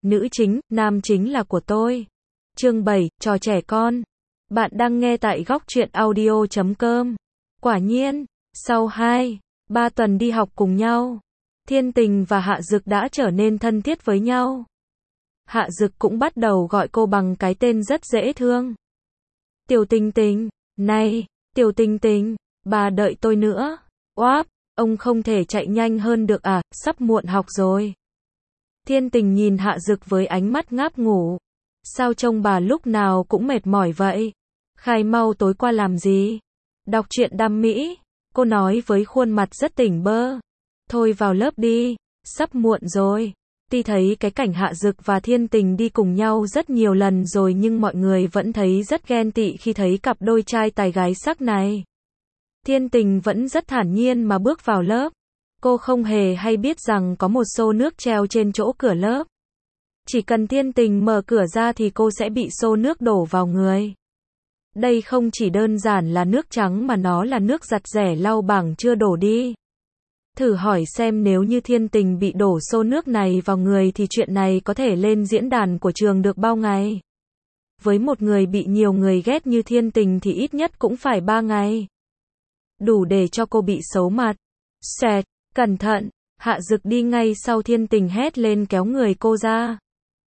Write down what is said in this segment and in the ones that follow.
nữ chính, nam chính là của tôi. Chương 7, trò trẻ con. Bạn đang nghe tại góc truyện audio.com. Quả nhiên, sau 2-3 tuần đi học cùng nhau, Thiên Tình và Hạ Dực đã trở nên thân thiết với nhau. Hạ Dực cũng bắt đầu gọi cô bằng cái tên rất dễ thương. Tiểu Tình Tình, này, Tiểu Tình Tình, bà đợi tôi nữa. Oáp, ông không thể chạy nhanh hơn được à, sắp muộn học rồi. Thiên Tình nhìn Hạ Dực với ánh mắt ngáp ngủ. Sao trông bà lúc nào cũng mệt mỏi vậy? Khai mau tối qua làm gì? Đọc truyện đam mỹ, cô nói với khuôn mặt rất tỉnh bơ. Thôi vào lớp đi, sắp muộn rồi. Tuy thấy cái cảnh Hạ Dực và Thiên Tình đi cùng nhau rất nhiều lần rồi nhưng mọi người vẫn thấy rất ghen tị khi thấy cặp đôi trai tài gái sắc này. Thiên Tình vẫn rất thản nhiên mà bước vào lớp. Cô không hề hay biết rằng có một xô nước treo trên chỗ cửa lớp. Chỉ cần Thiên Tình mở cửa ra thì cô sẽ bị xô nước đổ vào người. Đây không chỉ đơn giản là nước trắng mà nó là nước giặt rẻ lau bảng chưa đổ đi. Thử hỏi xem nếu như Thiên Tình bị đổ xô nước này vào người thì chuyện này có thể lên diễn đàn của trường được bao ngày. Với một người bị nhiều người ghét như Thiên Tình thì ít nhất cũng phải 3 ngày. Đủ để cho cô bị xấu mặt. Xẹt, cẩn thận, Hạ Dực đi ngay sau Thiên Tình hét lên kéo người cô ra.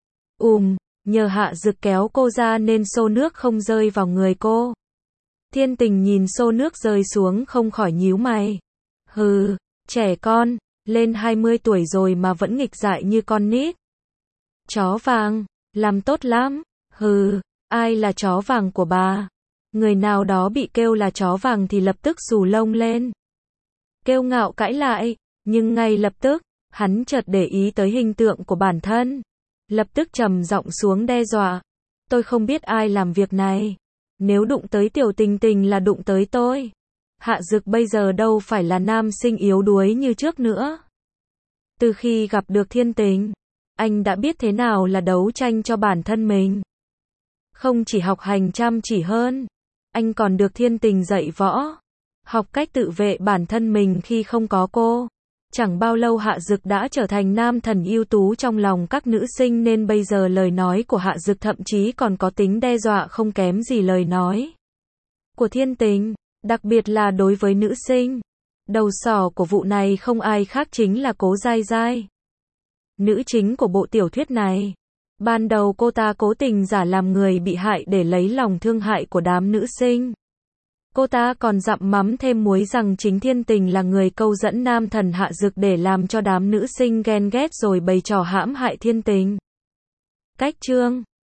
Nhờ Hạ Dực kéo cô ra nên xô nước không rơi vào người cô. Thiên Tình nhìn xô nước rơi xuống không khỏi nhíu mày. Hừ, trẻ con, lên 20 tuổi rồi mà vẫn nghịch dại như con nít. Chó vàng, làm tốt lắm. Hừ, ai là chó vàng của bà? Người nào đó bị kêu là chó vàng thì lập tức xù lông lên. Kiêu ngạo cãi lại, nhưng ngay lập tức, hắn chợt để ý tới hình tượng của bản thân. Lập tức trầm giọng xuống đe dọa. Tôi không biết ai làm việc này. Nếu đụng tới Tiểu Tình Tình là đụng tới tôi. Hạ Dực bây giờ đâu phải là nam sinh yếu đuối như trước nữa. Từ khi gặp được Thiên Tình, anh đã biết thế nào là đấu tranh cho bản thân mình. Không chỉ học hành chăm chỉ hơn, anh còn được Thiên Tình dạy võ. Học cách tự vệ bản thân mình khi không có cô. Chẳng bao lâu Hạ Dực đã trở thành nam thần ưu tú trong lòng các nữ sinh nên bây giờ lời nói của Hạ Dực thậm chí còn có tính đe dọa không kém gì lời nói của Thiên Tình, đặc biệt là đối với nữ sinh. Đầu sỏ của vụ này không ai khác chính là Cố Giai Giai, nữ chính của bộ tiểu thuyết này. Ban đầu cô ta cố tình giả làm người bị hại để lấy lòng thương hại của đám nữ sinh. Cô ta còn dặm mắm thêm muối rằng chính Thiên Tình là người câu dẫn nam thần Hạ Dực để làm cho đám nữ sinh ghen ghét rồi bày trò hãm hại Thiên Tình. Cách chương